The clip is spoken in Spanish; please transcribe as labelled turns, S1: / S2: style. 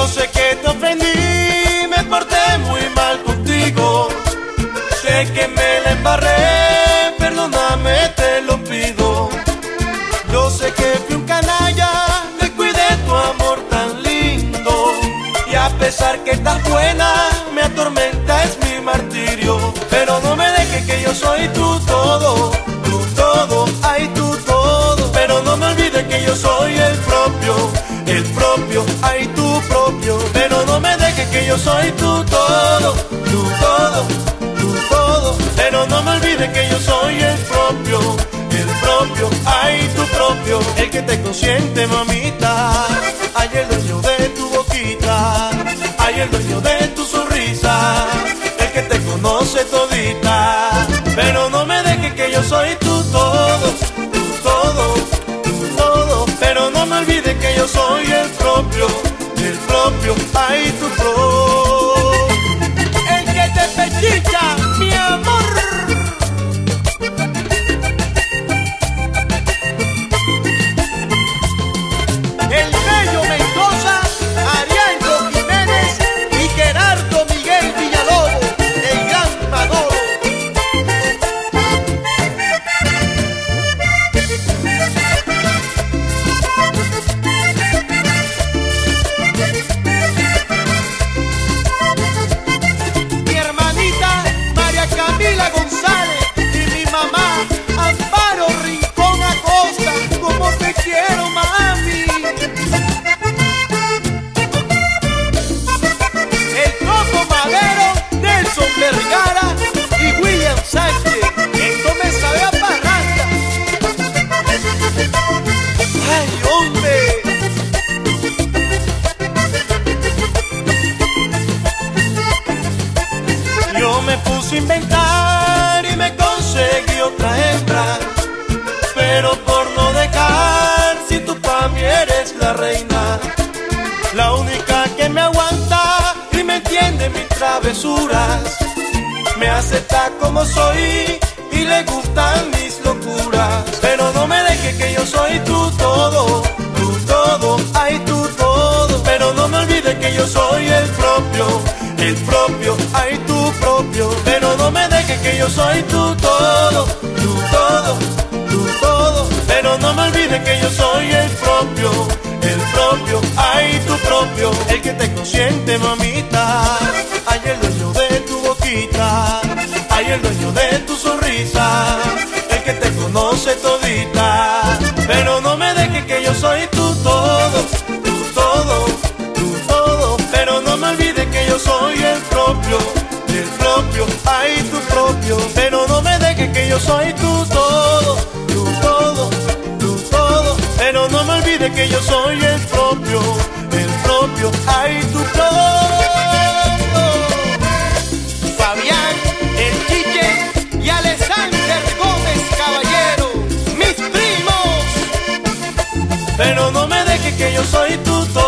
S1: Yo sé que te ofendí, me porté muy mal contigo. Sé que me la embarré, perdóname, te lo pido. Yo sé que fui un canalla, descuidé tu amor tan lindo. Y a pesar que estás buena, me atormenta, es mi martirio. Pero no me dejes que yo soy tu todo, ay tu todo. Pero no me olvides que yo soy el propio, ay tu propio. Pero no me dejes que yo soy tu todo, pero no me olvides que yo soy el propio, ay tu propio. El que te consiente, mamita, ay el dueño de tu boquita, ay el dueño de tu sonrisa, el que te conoce todita. Pero no me dejes que yo soy tu todo, pero no me olvides que yo soy el propio, ay tu propio. El que te pechicha, mi amor. El Bello Mendoza, Ariango Jiménez y Gerardo Miguel Villalobos, el gran Manolo. Mi hermanita María Camila González y mi mamá Amparo Rincón Acosta, como te quiero, mami. El Coco Madero, Nelson Vergara y William Sánchez, esto me sabe a parranda. ¡Ay, hombre! Yo me puse a inventar y me conseguí otra hembra, pero por no dejar, si tú pa' mí eres la reina, la única que me aguanta y me entiende mis travesuras, me acepta como soy y le gustan mis locuras. Pero no me dejes que yo soy tu todo, ay tu todo. Pero no me olvides que yo soy el propio, ay tu propio. Pero no me dejes que yo soy tu todo, pero no me olvides que yo soy el propio, ay tu propio. El que te consiente, mamita, ay el dueño de tu boquita, ay el dueño de tu sonrisa, el que te conoce todita. Pero no me dejes que yo soy tu todo, pero no me olvides que yo soy el propio, ay tu propio. Pero no me dejes que yo soy tu todo, pero no me olvides que yo soy el propio, ay tu propio. Fabián, el Chiche y Alexander Gómez Caballero, mis primos. Pero no me dejes que yo soy tu todo.